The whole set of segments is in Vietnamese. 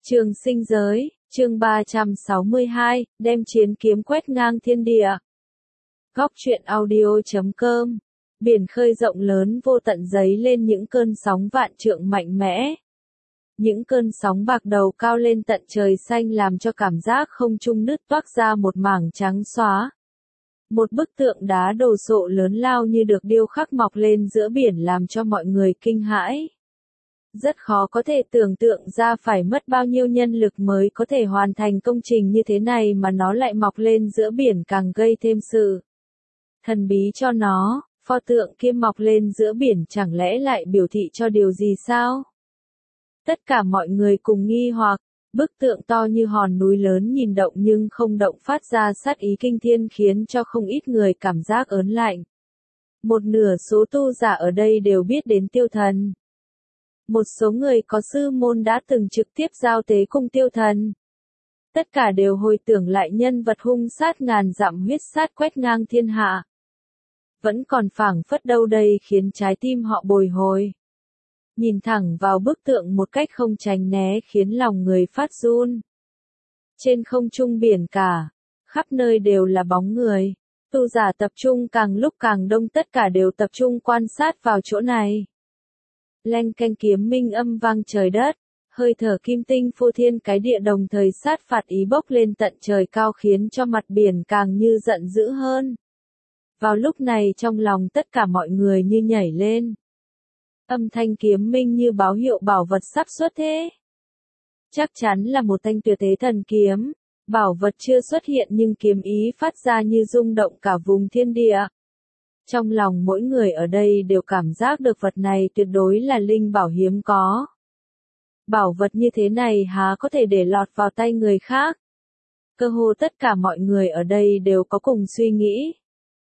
Trường sinh giới, chương 362, đem chiến kiếm quét ngang thiên địa. Góc truyện audio.com. Biển khơi rộng lớn vô tận dấy lên những cơn sóng vạn trượng mạnh mẽ. Những cơn sóng bạc đầu cao lên tận trời xanh làm cho cảm giác không trung nứt toác ra một mảng trắng xóa. Một bức tượng đá đồ sộ lớn lao như được điêu khắc mọc lên giữa biển làm cho mọi người kinh hãi. Rất khó có thể tưởng tượng ra phải mất bao nhiêu nhân lực mới có thể hoàn thành công trình như thế này mà nó lại mọc lên giữa biển càng gây thêm sự thần bí cho nó. Pho tượng kia mọc lên giữa biển chẳng lẽ lại biểu thị cho điều gì sao? Tất cả mọi người cùng nghi hoặc, bức tượng to như hòn núi lớn nhìn động nhưng không động phát ra sát ý kinh thiên khiến cho không ít người cảm giác ớn lạnh. Một nửa số tu giả ở đây đều biết đến tiêu thần. Một số người có sư môn đã từng trực tiếp giao tế cùng tiêu thần. Tất cả đều hồi tưởng lại nhân vật hung sát ngàn dặm huyết sát quét ngang thiên hạ. Vẫn còn phảng phất đâu đây khiến trái tim họ bồi hồi. Nhìn thẳng vào bức tượng một cách không tránh né khiến lòng người phát run. Trên không trung biển cả, khắp nơi đều là bóng người. Tu giả tập trung càng lúc càng đông, tất cả đều tập trung quan sát vào chỗ này. Leng canh kiếm minh âm vang trời đất, hơi thở kim tinh phô thiên cái địa đồng thời sát phạt ý bốc lên tận trời cao khiến cho mặt biển càng như giận dữ hơn. Vào lúc này trong lòng tất cả mọi người như nhảy lên. Âm thanh kiếm minh như báo hiệu bảo vật sắp xuất thế. Chắc chắn là một thanh tuyệt thế thần kiếm, bảo vật chưa xuất hiện nhưng kiếm ý phát ra như rung động cả vùng thiên địa. Trong lòng mỗi người ở đây đều cảm giác được vật này tuyệt đối là linh bảo hiếm có. Bảo vật như thế này há có thể để lọt vào tay người khác. Cơ hồ tất cả mọi người ở đây đều có cùng suy nghĩ.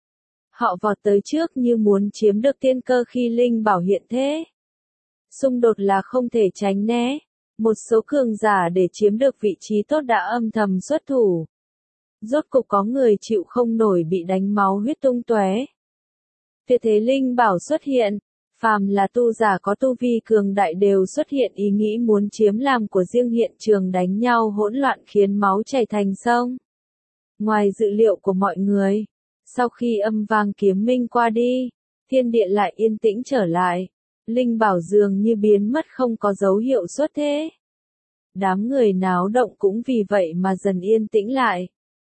Họ vọt tới trước như muốn chiếm được tiên cơ khi linh bảo hiện thế. Xung đột là không thể tránh né. Một số cường giả để chiếm được vị trí tốt đã âm thầm xuất thủ. Rốt cục có người chịu không nổi bị đánh máu huyết tung tóe. Tuyệt thế linh bảo xuất hiện, phàm là tu giả có tu vi cường đại đều xuất hiện ý nghĩ muốn chiếm làm của riêng, hiện trường đánh nhau hỗn loạn khiến máu chảy thành sông. Ngoài dự liệu của mọi người, sau khi âm vang kiếm minh qua đi, thiên địa lại yên tĩnh trở lại, linh bảo dường như biến mất không có dấu hiệu xuất thế. Đám người náo động cũng vì vậy mà dần yên tĩnh lại.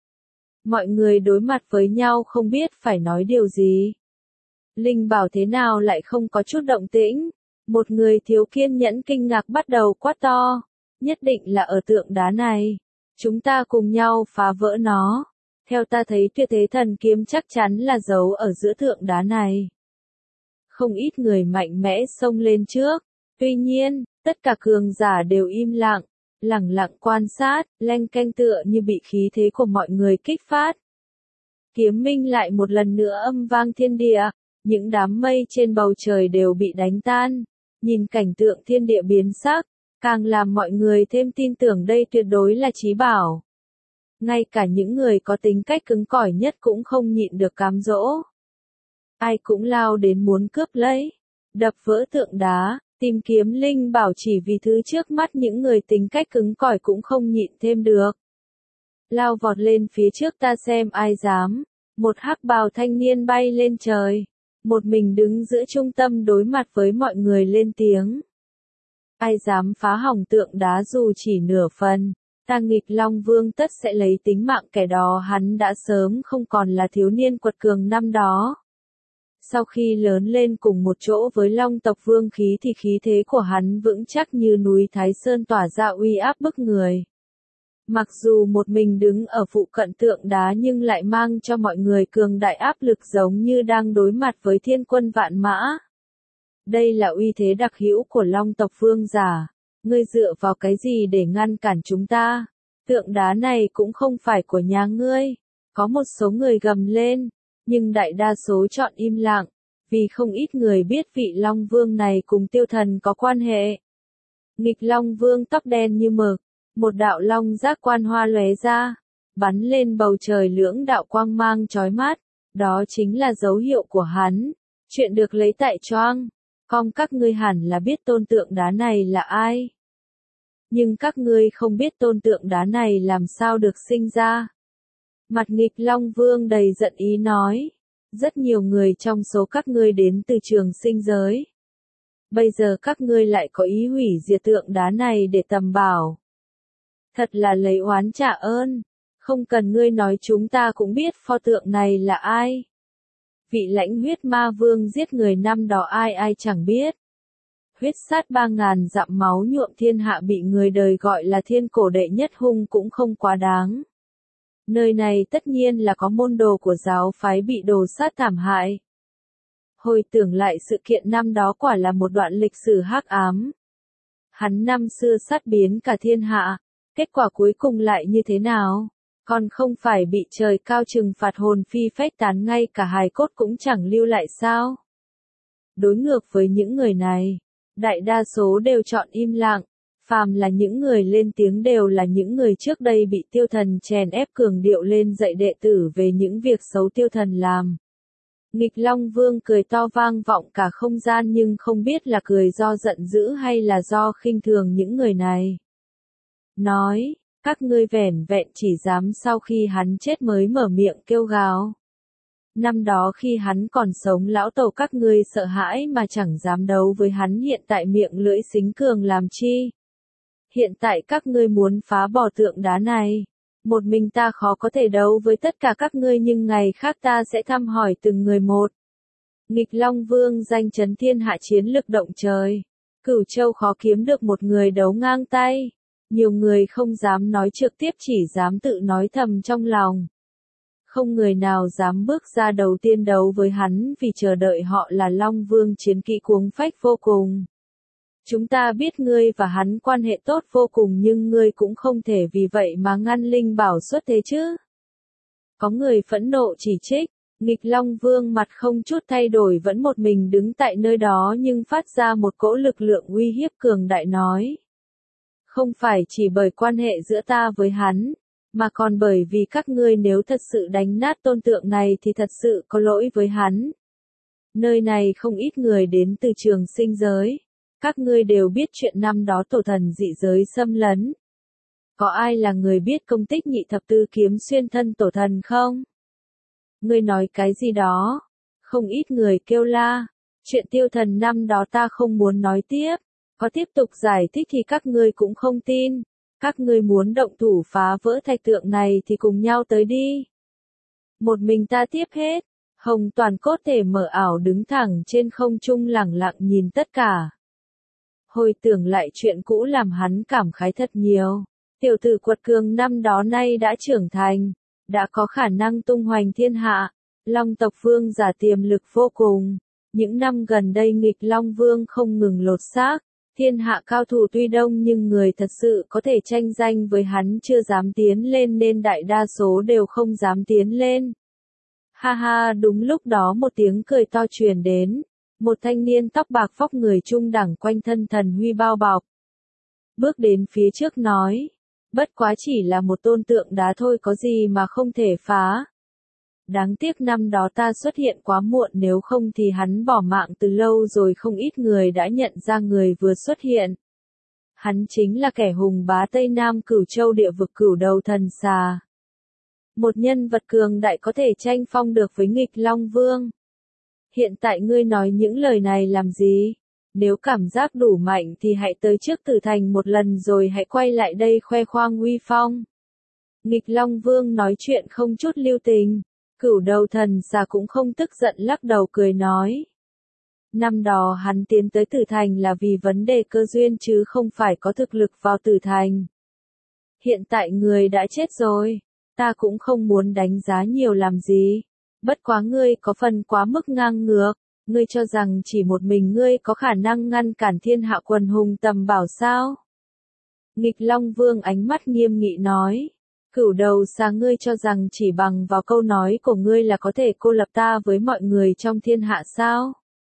Mọi người đối mặt với nhau không biết phải nói điều gì. Linh bảo thế nào lại không có chút động tĩnh? Một người thiếu kiên nhẫn kinh ngạc bắt đầu quát to. Nhất định là ở tượng đá này. Chúng ta cùng nhau phá vỡ nó. Theo ta thấy tuyệt thế thần kiếm chắc chắn là giấu ở giữa tượng đá này. Không ít người mạnh mẽ xông lên trước. Tuy nhiên, tất cả cường giả đều im lặng, lẳng lặng quan sát, leng keng tựa như bị khí thế của mọi người kích phát. Kiếm minh lại một lần nữa âm vang thiên địa. Những đám mây trên bầu trời đều bị đánh tan, nhìn cảnh tượng thiên địa biến sắc, càng làm mọi người thêm tin tưởng đây tuyệt đối là chí bảo. Ngay cả những người có tính cách cứng cỏi nhất cũng không nhịn được cám dỗ. Ai cũng lao đến muốn cướp lấy, đập vỡ tượng đá, tìm kiếm linh bảo chỉ vì thứ trước mắt những người tính cách cứng cỏi cũng không nhịn thêm được. Lao vọt lên phía trước ta xem ai dám, một hắc bào thanh niên bay lên trời. Một mình đứng giữa trung tâm đối mặt với mọi người lên tiếng. Ai dám phá hỏng tượng đá dù chỉ nửa phần, ta Nghịch Long Vương tất sẽ lấy tính mạng kẻ đó, hắn đã sớm không còn là thiếu niên quật cường năm đó. Sau khi lớn lên cùng một chỗ với Long tộc vương khí thì khí thế của hắn vững chắc như núi Thái Sơn tỏa ra uy áp bức người. Mặc dù một mình đứng ở phụ cận tượng đá nhưng lại mang cho mọi người cường đại áp lực giống như đang đối mặt với thiên quân vạn mã. Đây là uy thế đặc hữu của Long tộc vương giả. Ngươi dựa vào cái gì để ngăn cản chúng ta? Tượng đá này cũng không phải của nhà ngươi. Có một số người gầm lên, nhưng đại đa số chọn im lặng, vì không ít người biết vị Long Vương này cùng tiêu thần có quan hệ. Nghịch Long Vương tóc đen như mực. Một đạo long giác quan hoa lóe ra, bắn lên bầu trời lưỡng đạo quang mang chói mắt, đó chính là dấu hiệu của hắn. Chuyện được lấy tại Choang. Com các ngươi hẳn là biết tôn tượng đá này là ai. nhưng các ngươi không biết tôn tượng đá này làm sao được sinh ra. Mặt Nghịch Long Vương đầy giận ý nói, rất nhiều người trong số các ngươi đến từ trường sinh giới. Bây giờ các ngươi lại có ý hủy diệt tượng đá này để tầm bảo. Thật là lấy oán trả ơn, không cần ngươi nói chúng ta cũng biết pho tượng này là ai. Vị lãnh huyết ma vương giết người năm đó ai ai chẳng biết. Huyết sát 3.000 dặm máu nhuộm thiên hạ bị người đời gọi là thiên cổ đệ nhất hung cũng không quá đáng. Nơi này tất nhiên là có môn đồ của giáo phái bị đồ sát thảm hại. Hồi tưởng lại sự kiện năm đó quả là một đoạn lịch sử hắc ám. Hắn năm xưa sát biến cả thiên hạ, kết quả cuối cùng lại như thế nào? Còn không phải bị trời cao trừng phạt hồn phi phách tán ngay cả hài cốt cũng chẳng lưu lại sao? Đối ngược với những người này, đại đa số đều chọn im lặng, phàm là những người lên tiếng đều là những người trước đây bị tiêu thần chèn ép cường điệu lên dạy đệ tử về những việc xấu tiêu thần làm. Nghịch Long Vương cười to vang vọng cả không gian nhưng không biết là cười do giận dữ hay là do khinh thường những người này. Nói, các ngươi vẻn vẹn chỉ dám sau khi hắn chết mới mở miệng kêu gào. Năm đó khi hắn còn sống lão tổ các ngươi sợ hãi mà chẳng dám đấu với hắn hiện tại miệng lưỡi xính cường làm chi. Hiện tại các ngươi muốn phá bỏ tượng đá này. Một mình ta khó có thể đấu với tất cả các ngươi nhưng ngày khác ta sẽ thăm hỏi từng người một. Nghịch Long Vương danh chấn thiên hạ chiến lực động trời. Cửu Châu khó kiếm được một người đấu ngang tay. Nhiều người không dám nói trực tiếp chỉ dám tự nói thầm trong lòng. Không người nào dám bước ra đầu tiên đấu với hắn vì chờ đợi họ là Long Vương chiến kỵ cuống phách vô cùng. Chúng ta biết ngươi và hắn quan hệ tốt vô cùng nhưng ngươi cũng không thể vì vậy mà ngăn Linh Bảo xuất thế chứ. Có người phẫn nộ chỉ trích, Nghịch Long Vương mặt không chút thay đổi vẫn một mình đứng tại nơi đó nhưng phát ra một cỗ lực lượng uy hiếp cường đại nói. Không phải chỉ bởi quan hệ giữa ta với hắn, mà còn bởi vì các ngươi nếu thật sự đánh nát tôn tượng này thì thật sự có lỗi với hắn. Nơi này không ít người đến từ trường sinh giới. Các ngươi đều biết chuyện năm đó tổ thần dị giới xâm lấn. Có ai là người biết công tích nhị thập tư kiếm xuyên thân tổ thần không? Ngươi nói cái gì đó? Không ít người kêu la. Chuyện tiêu thần năm đó ta không muốn nói tiếp. Có tiếp tục giải thích thì các ngươi cũng không tin. Các ngươi muốn động thủ phá vỡ thạch tượng này thì cùng nhau tới đi. Một mình ta tiếp hết. Hồng toàn cốt thể mở ảo đứng thẳng trên không trung lẳng lặng nhìn tất cả. Hồi tưởng lại chuyện cũ làm hắn cảm khái thật nhiều. Tiểu tử quật cường năm đó nay đã trưởng thành, đã có khả năng tung hoành thiên hạ. Long tộc vương giả tiềm lực vô cùng. Những năm gần đây Nghịch Long Vương không ngừng lột xác. Thiên hạ cao thủ tuy đông nhưng người thật sự có thể tranh danh với hắn chưa dám tiến lên nên đại đa số đều không dám tiến lên. Ha ha, đúng lúc đó một tiếng cười to truyền đến. Một thanh niên tóc bạc phóc người trung đẳng quanh thân thần huy bao bọc. Bước đến phía trước nói. Bất quá chỉ là một tôn tượng đá thôi có gì mà không thể phá. Đáng tiếc năm đó ta xuất hiện quá muộn nếu không thì hắn bỏ mạng từ lâu rồi không ít người đã nhận ra người vừa xuất hiện. Hắn chính là kẻ hùng bá Tây Nam Cửu Châu địa vực Cửu Đầu Thần Xà. Một nhân vật cường đại có thể tranh phong được với Nghịch Long Vương. Hiện tại ngươi nói những lời này làm gì? Nếu cảm giác đủ mạnh thì hãy tới trước Tử Thành một lần rồi hãy quay lại đây khoe khoang uy phong. Nghịch Long Vương nói chuyện không chút lưu tình. Cửu Đầu Thần Xà cũng không tức giận lắc đầu cười nói. Năm đó hắn tiến tới Tử Thành là vì vấn đề cơ duyên chứ không phải có thực lực vào Tử Thành. Hiện tại người đã chết rồi, ta cũng không muốn đánh giá nhiều làm gì. Bất quá ngươi có phần quá mức ngang ngược, ngươi cho rằng chỉ một mình ngươi có khả năng ngăn cản thiên hạ quần hùng tầm bảo sao? Nghịch Long Vương ánh mắt nghiêm nghị nói. Cửu Đầu Xà ngươi cho rằng chỉ bằng vào câu nói của ngươi là có thể cô lập ta với mọi người trong thiên hạ sao?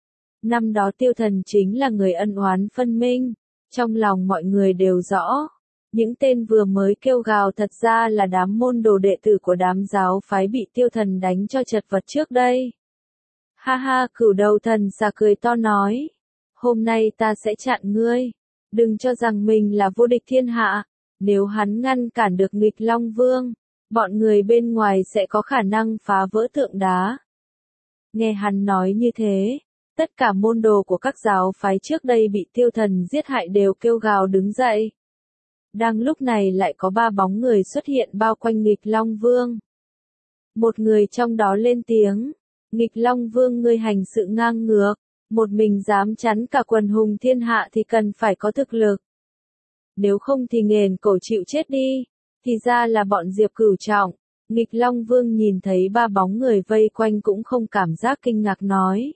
Năm đó tiêu thần chính là người ân oán phân minh, trong lòng mọi người đều rõ. Những tên vừa mới kêu gào thật ra là đám môn đồ đệ tử của đám giáo phái bị tiêu thần đánh cho chật vật trước đây. Ha ha, Cửu Đầu Thần Xà cười to nói. Hôm nay ta sẽ chặn ngươi. Đừng cho rằng mình là vô địch thiên hạ, nếu hắn ngăn cản được nghịch Long Vương, bọn người bên ngoài sẽ có khả năng phá vỡ tượng đá. Nghe hắn nói như thế, tất cả môn đồ của các giáo phái trước đây bị tiêu thần giết hại đều kêu gào đứng dậy. Đang lúc này lại có 3 bóng người xuất hiện bao quanh nghịch Long Vương. Một người trong đó lên tiếng, nghịch Long Vương ngươi hành sự ngang ngược, một mình dám chắn cả quần hùng thiên hạ thì cần phải có thực lực. Nếu không thì nghền cổ chịu chết đi, thì ra là bọn Diệp Cửu Trọng. Nghịch Long Vương nhìn thấy 3 bóng người vây quanh cũng không cảm giác kinh ngạc nói.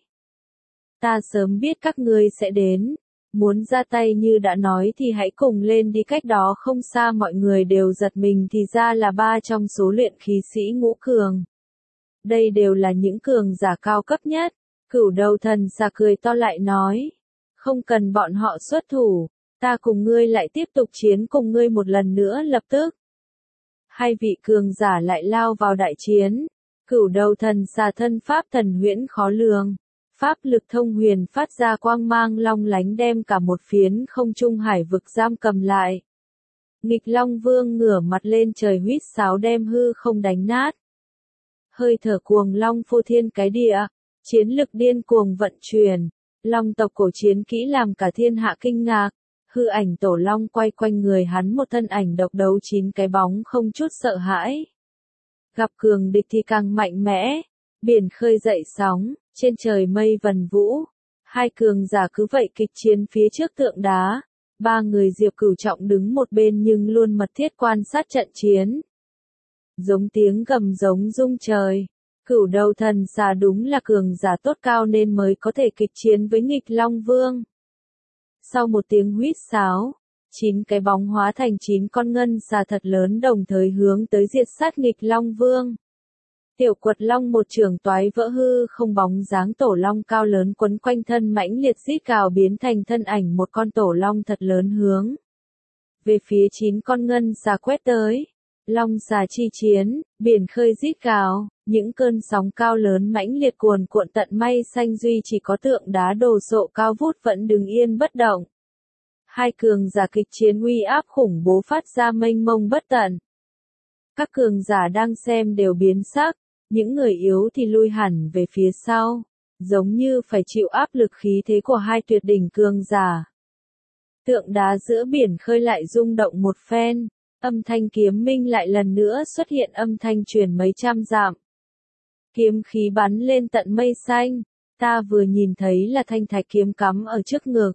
Ta sớm biết các ngươi sẽ đến, muốn ra tay như đã nói thì hãy cùng lên đi, cách đó không xa mọi người đều giật mình thì ra là 3 trong số luyện khí sĩ ngũ cường. Đây đều là những cường giả cao cấp nhất. Cửu Đầu Thần Xà cười to lại nói, không cần bọn họ xuất thủ, ta cùng ngươi lại tiếp tục chiến cùng ngươi một lần nữa lập tức. 2 vị cường giả lại lao vào đại chiến. Cửu Đầu Thần Xà thân pháp thần huyễn khó lường, pháp lực thông huyền phát ra quang mang long lánh đem cả một phiến không trung hải vực giam cầm lại. Nghịch Long Vương ngửa mặt lên trời huýt sáo đem hư không đánh nát. Hơi thở cuồng long phô thiên cái địa, chiến lực điên cuồng vận chuyển, long tộc cổ chiến kỹ làm cả thiên hạ kinh ngạc. Hư ảnh tổ long quay quanh người hắn một thân ảnh độc đấu 9 cái bóng không chút sợ hãi. Gặp cường địch thì càng mạnh mẽ, biển khơi dậy sóng, trên trời mây vần vũ. 2 cường giả cứ vậy kịch chiến phía trước tượng đá. 3 người Diệp Cửu Trọng đứng một bên nhưng luôn mật thiết quan sát trận chiến. Giống tiếng gầm giống rung trời. Cửu Đầu Thần Xà đúng là cường giả tốt cao nên mới có thể kịch chiến với nghịch Long Vương. Sau một tiếng huýt sáo, 9 cái bóng hóa thành 9 con ngân xà thật lớn đồng thời hướng tới diệt sát nghịch Long Vương. Tiểu Quật Long một trường toái vỡ hư không, bóng dáng tổ long cao lớn quấn quanh thân mãnh liệt rít gào biến thành thân ảnh một con tổ long thật lớn hướng về phía 9 con ngân xà quét tới. Long xà chi chiến, biển khơi rít gào, những cơn sóng cao lớn mãnh liệt cuồn cuộn tận mây xanh, duy chỉ có tượng đá đồ sộ cao vút vẫn đứng yên bất động. 2 cường giả kịch chiến uy áp khủng bố phát ra mênh mông bất tận. Các cường giả đang xem đều biến sắc, những người yếu thì lui hẳn về phía sau, giống như phải chịu áp lực khí thế của 2 tuyệt đỉnh cường giả. Tượng đá giữa biển khơi lại rung động một phen. Âm thanh kiếm minh lại lần nữa xuất hiện, âm thanh truyền mấy trăm dặm. Kiếm khí bắn lên tận mây xanh, ta vừa nhìn thấy là thanh thạch kiếm cắm ở trước ngực.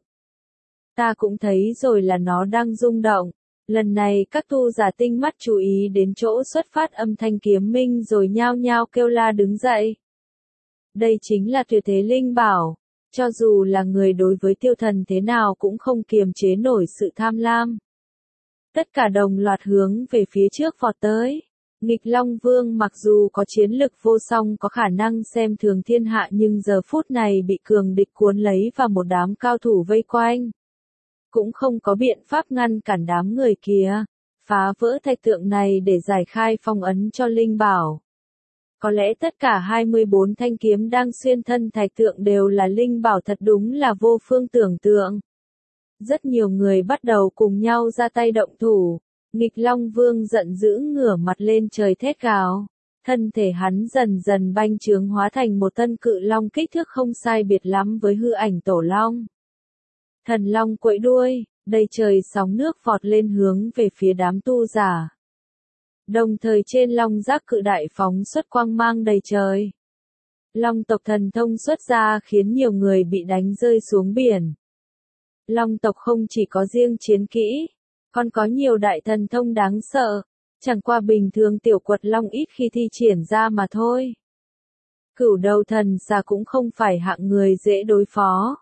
Ta cũng thấy rồi là nó đang rung động. Lần này các tu giả tinh mắt chú ý đến chỗ xuất phát âm thanh kiếm minh rồi nhao nhao kêu la đứng dậy. Đây chính là tuyệt thế linh bảo, cho dù là người đối với tiêu thần thế nào cũng không kiềm chế nổi sự tham lam. Tất cả đồng loạt hướng về phía trước vọt tới. Nghịch Long Vương mặc dù có chiến lực vô song, có khả năng xem thường thiên hạ, nhưng giờ phút này bị cường địch cuốn lấy và một đám cao thủ vây quanh. Cũng không có biện pháp ngăn cản đám người kia, phá vỡ thạch tượng này để giải khai phong ấn cho linh bảo. Có lẽ tất cả 24 thanh kiếm đang xuyên thân thạch tượng đều là linh bảo, thật đúng là vô phương tưởng tượng. Rất nhiều người bắt đầu cùng nhau ra tay động thủ. Nghịch Long Vương giận dữ ngửa mặt lên trời thét gào. Thân thể hắn dần dần bành trướng hóa thành một thân cự long kích thước không sai biệt lắm với hư ảnh tổ long. Thần long quẫy đuôi, đầy trời sóng nước vọt lên hướng về phía đám tu giả. Đồng thời trên long giác cự đại phóng xuất quang mang đầy trời. Long tộc thần thông xuất ra khiến nhiều người bị đánh rơi xuống biển. Long tộc không chỉ có riêng chiến kỹ, còn có nhiều đại thần thông đáng sợ, chẳng qua bình thường Tiểu Quật Long ít khi thi triển ra mà thôi. Cửu Đầu Thần Xà cũng không phải hạng người dễ đối phó.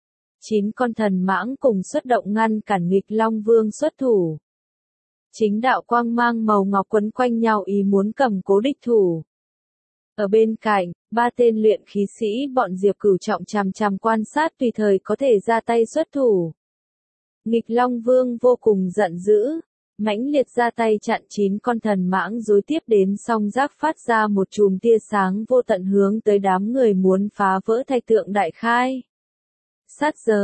9 con thần mãng cùng xuất động ngăn cản nghịch Long Vương xuất thủ. Chính đạo quang mang màu ngọc quấn quanh nhau ý muốn cầm cố địch thủ. Ở bên cạnh, 3 tên luyện khí sĩ bọn Diệp Cửu Trọng chằm chằm quan sát tùy thời có thể ra tay xuất thủ. Nghịch Long Vương vô cùng giận dữ, mãnh liệt ra tay chặn 9 con thần mãng rối tiếp đến, song giác phát ra một chùm tia sáng vô tận hướng tới đám người muốn phá vỡ thạch tượng đại khai. Sát giới,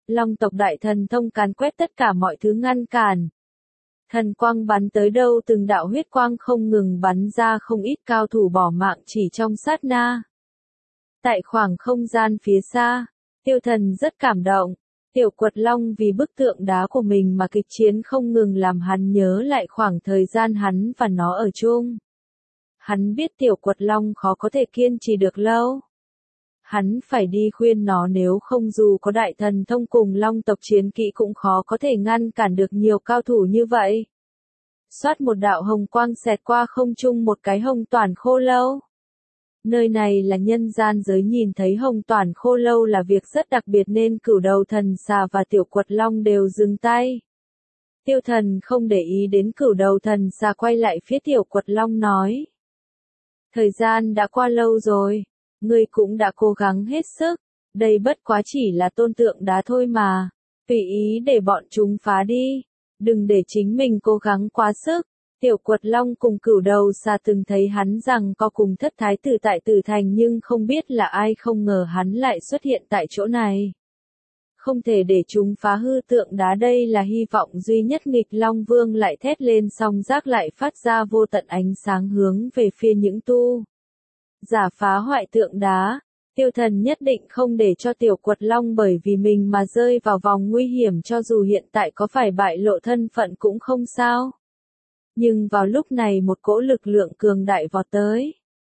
Long tộc đại thần thông càn quét tất cả mọi thứ ngăn cản. Thần quang bắn tới đâu từng đạo huyết quang không ngừng bắn ra, không ít cao thủ bỏ mạng chỉ trong sát na. Tại khoảng không gian phía xa, Tiêu Thần rất cảm động. Tiểu Quật Long vì bức tượng đá của mình mà kịch chiến không ngừng làm hắn nhớ lại khoảng thời gian hắn và nó ở chung. Hắn biết Tiểu Quật Long khó có thể kiên trì được lâu. Hắn phải đi khuyên nó, nếu không dù có đại thần thông cùng Long tộc chiến kỹ cũng khó có thể ngăn cản được nhiều cao thủ như vậy. Xoát một đạo hồng quang xẹt qua không trung một cái hồng toàn khô lâu. Nơi này là nhân gian giới, nhìn thấy hồng toàn khô lâu là việc rất đặc biệt nên Cửu Đầu Thần Xà và Tiểu Quật Long đều dừng tay. Tiêu Thần không để ý đến Cửu Đầu Thần Xà, quay lại phía Tiểu Quật Long nói. Thời gian đã qua lâu rồi, ngươi cũng đã cố gắng hết sức, đây bất quá chỉ là tôn tượng đá thôi mà, tùy ý để bọn chúng phá đi, đừng để chính mình cố gắng quá sức. Tiểu Quật Long cùng Cửu Đầu Xà từng thấy hắn rằng có cùng thất thái tử tại Tử Thành, nhưng không biết là ai, không ngờ hắn lại xuất hiện tại chỗ này. Không thể để chúng phá hư tượng đá, đây là hy vọng duy nhất. Nghịch Long Vương lại thét lên, song giác lại phát ra vô tận ánh sáng hướng về phía những tu giả phá hoại tượng đá. Tiêu Thần nhất định không để cho Tiểu Quật Long bởi vì mình mà rơi vào vòng nguy hiểm, cho dù hiện tại có phải bại lộ thân phận cũng không sao. Nhưng vào lúc này một cỗ lực lượng cường đại vọt tới.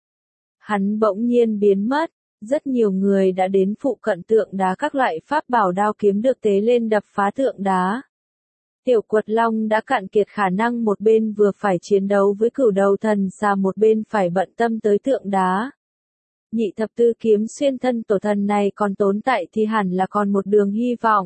Hắn bỗng nhiên biến mất, rất nhiều người đã đến phụ cận tượng đá, các loại pháp bảo đao kiếm được tế lên đập phá tượng đá. Tiểu Quật Long đã cạn kiệt khả năng, một bên vừa phải chiến đấu với Cửu Đầu Thần Xà, một bên phải bận tâm tới tượng đá. Nhị thập tư kiếm xuyên thân tổ thần này còn tồn tại thì hẳn là còn một đường hy vọng.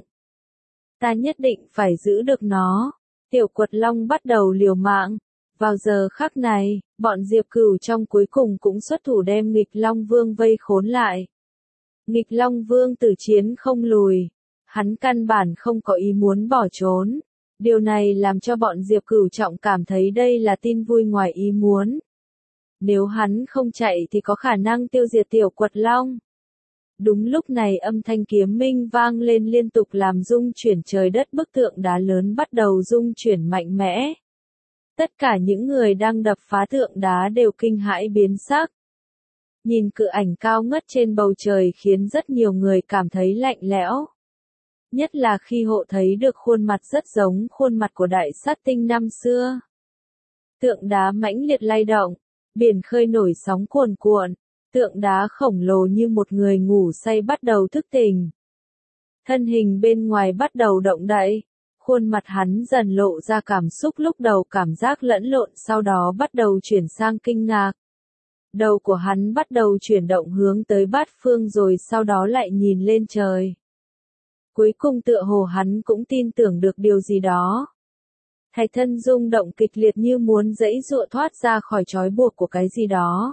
Ta nhất định phải giữ được nó. Tiểu Quật Long bắt đầu liều mạng. Vào giờ khắc này, bọn Diệp Cửu trong cuối cùng cũng xuất thủ đem Nghịch Long Vương vây khốn lại. Nghịch Long Vương tử chiến không lùi. Hắn căn bản không có ý muốn bỏ trốn. Điều này làm cho bọn Diệp Cửu trọng cảm thấy đây là tin vui ngoài ý muốn. Nếu hắn không chạy thì có khả năng tiêu diệt Tiểu Quật Long. Đúng lúc này âm thanh kiếm minh vang lên liên tục làm rung chuyển trời đất, bức tượng đá lớn bắt đầu rung chuyển mạnh mẽ. Tất cả những người đang đập phá tượng đá đều kinh hãi biến sắc. Nhìn cự ảnh cao ngất trên bầu trời khiến rất nhiều người cảm thấy lạnh lẽo. Nhất là khi họ thấy được khuôn mặt rất giống khuôn mặt của Đại Sát Tinh năm xưa. Tượng đá mãnh liệt lay động, biển khơi nổi sóng cuồn cuộn, tượng đá khổng lồ như một người ngủ say bắt đầu thức tỉnh. Thân hình bên ngoài bắt đầu động đậy, khuôn mặt hắn dần lộ ra cảm xúc, lúc đầu cảm giác lẫn lộn, sau đó bắt đầu chuyển sang kinh ngạc. Đầu của hắn bắt đầu chuyển động hướng tới bát phương rồi sau đó lại nhìn lên trời. Cuối cùng tựa hồ hắn cũng tin tưởng được điều gì đó. Thạch thân rung động kịch liệt như muốn giãy giụa thoát ra khỏi trói buộc của cái gì đó.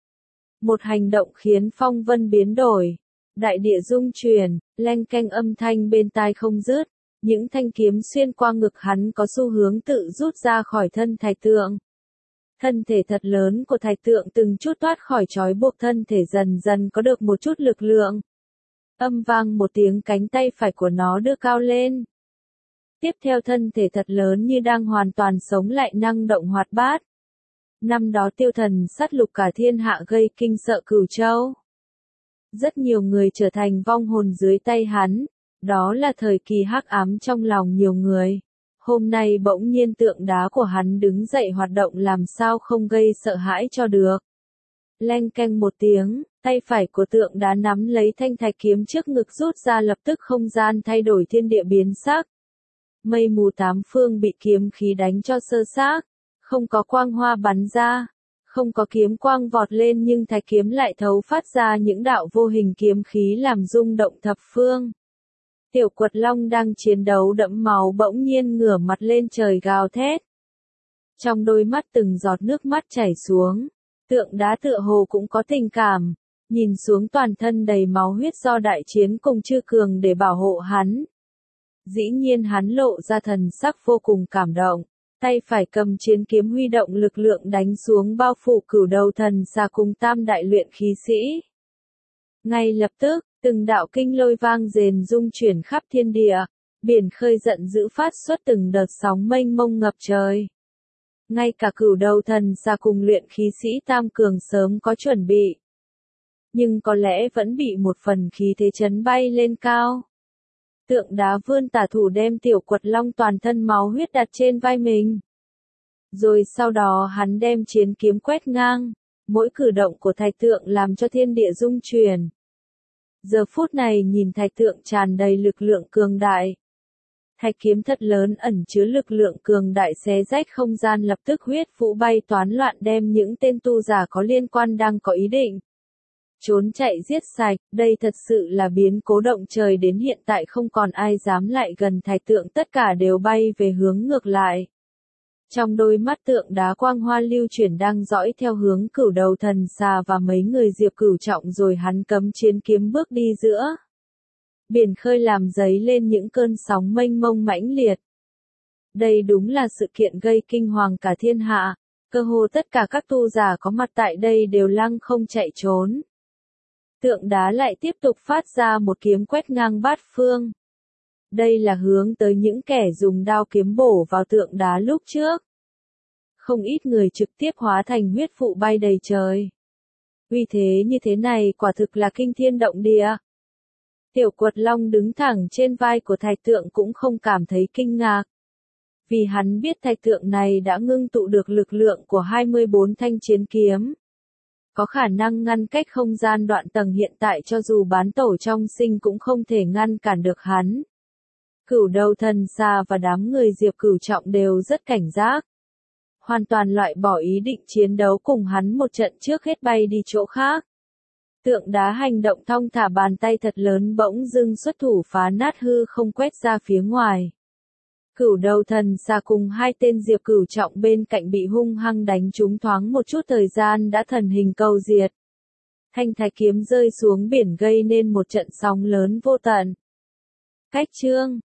Một hành động khiến phong vân biến đổi. Đại địa rung chuyển, leng keng âm thanh bên tai không dứt. Những thanh kiếm xuyên qua ngực hắn có xu hướng tự rút ra khỏi thân thạch tượng. Thân thể thật lớn của thạch tượng từng chút thoát khỏi trói buộc, thân thể dần dần có được một chút lực lượng. Âm vang một tiếng, cánh tay phải của nó đưa cao lên. Tiếp theo thân thể thật lớn như đang hoàn toàn sống lại, năng động hoạt bát. Năm đó Tiêu Thần sát lục cả thiên hạ, gây kinh sợ Cửu Châu. Rất nhiều người trở thành vong hồn dưới tay hắn. Đó là thời kỳ hắc ám trong lòng nhiều người. Hôm nay bỗng nhiên tượng đá của hắn đứng dậy hoạt động, làm sao không gây sợ hãi cho được. Leng keng một tiếng, tay phải của tượng đá nắm lấy thanh thạch kiếm trước ngực rút ra, lập tức không gian thay đổi, thiên địa biến sắc. Mây mù tám phương bị kiếm khí đánh cho sơ xác, không có quang hoa bắn ra, không có kiếm quang vọt lên, nhưng thạch kiếm lại thấu phát ra những đạo vô hình kiếm khí làm rung động thập phương. Tiểu Quật Long đang chiến đấu đẫm máu bỗng nhiên ngửa mặt lên trời gào thét. Trong đôi mắt từng giọt nước mắt chảy xuống, tượng đá tựa hồ cũng có tình cảm, nhìn xuống toàn thân đầy máu huyết do đại chiến cùng Chư Cường để bảo hộ hắn. Dĩ nhiên hắn lộ ra thần sắc vô cùng cảm động, tay phải cầm chiến kiếm huy động lực lượng đánh xuống bao phủ Cửu Đầu Thần Xà cùng tam đại luyện khí sĩ. Ngay lập tức, Từng đạo kinh lôi vang rền rung chuyển khắp thiên địa, biển khơi giận dữ phát xuất từng đợt sóng mênh mông ngập trời. Ngay cả Cửu Đầu Thần Xà cùng luyện khí sĩ Tam Cường sớm có chuẩn bị. Nhưng có lẽ vẫn bị một phần khí thế chấn bay lên cao. Tượng đá vươn tả thủ đem Tiểu Quật Long toàn thân máu huyết đặt trên vai mình. Rồi sau đó hắn đem chiến kiếm quét ngang, mỗi cử động của thạch tượng làm cho thiên địa rung chuyển. Giờ phút này nhìn thạch tượng tràn đầy lực lượng cường đại. Thạch kiếm thật lớn ẩn chứa lực lượng cường đại xé rách không gian lập tức huyết vũ bay toán loạn đem những tên tu giả có liên quan đang có ý định trốn chạy giết sạch, đây thật sự là biến cố động trời đến hiện tại không còn ai dám lại gần thạch tượng tất cả đều bay về hướng ngược lại. Trong đôi mắt tượng đá quang hoa lưu chuyển đang dõi theo hướng Cửu Đầu Thần Xà và mấy người Diệp Cửu Trọng rồi hắn cấm chiến kiếm bước đi giữa. Biển khơi làm dấy lên những cơn sóng mênh mông mãnh liệt. Đây đúng là sự kiện gây kinh hoàng cả thiên hạ, cơ hồ tất cả các tu giả có mặt tại đây đều lăng không chạy trốn. Tượng đá lại tiếp tục phát ra một kiếm quét ngang bát phương. Đây là hướng tới những kẻ dùng đao kiếm bổ vào tượng đá lúc trước. Không ít người trực tiếp hóa thành huyết vụ bay đầy trời. Uy thế như thế này quả thực là kinh thiên động địa. Tiểu Quật Long đứng thẳng trên vai của thạch tượng cũng không cảm thấy kinh ngạc. Vì hắn biết thạch tượng này đã ngưng tụ được lực lượng của 24 thanh chiến kiếm. Có khả năng ngăn cách không gian đoạn tầng hiện tại cho dù bán tổ trong sinh cũng không thể ngăn cản được hắn. Cửu Đầu Thần Xà và đám người Diệp Cửu Trọng đều rất cảnh giác. Hoàn toàn loại bỏ ý định chiến đấu cùng hắn một trận trước hết bay đi chỗ khác. Tượng đá hành động thong thả bàn tay thật lớn bỗng dưng xuất thủ phá nát hư không quét ra phía ngoài. Cửu Đầu Thần Xà cùng hai tên Diệp Cửu Trọng bên cạnh bị hung hăng đánh trúng thoáng một chút thời gian đã thần hình câu diệt. Thanh thạch kiếm rơi xuống biển gây nên một trận sóng lớn vô tận. Cách chương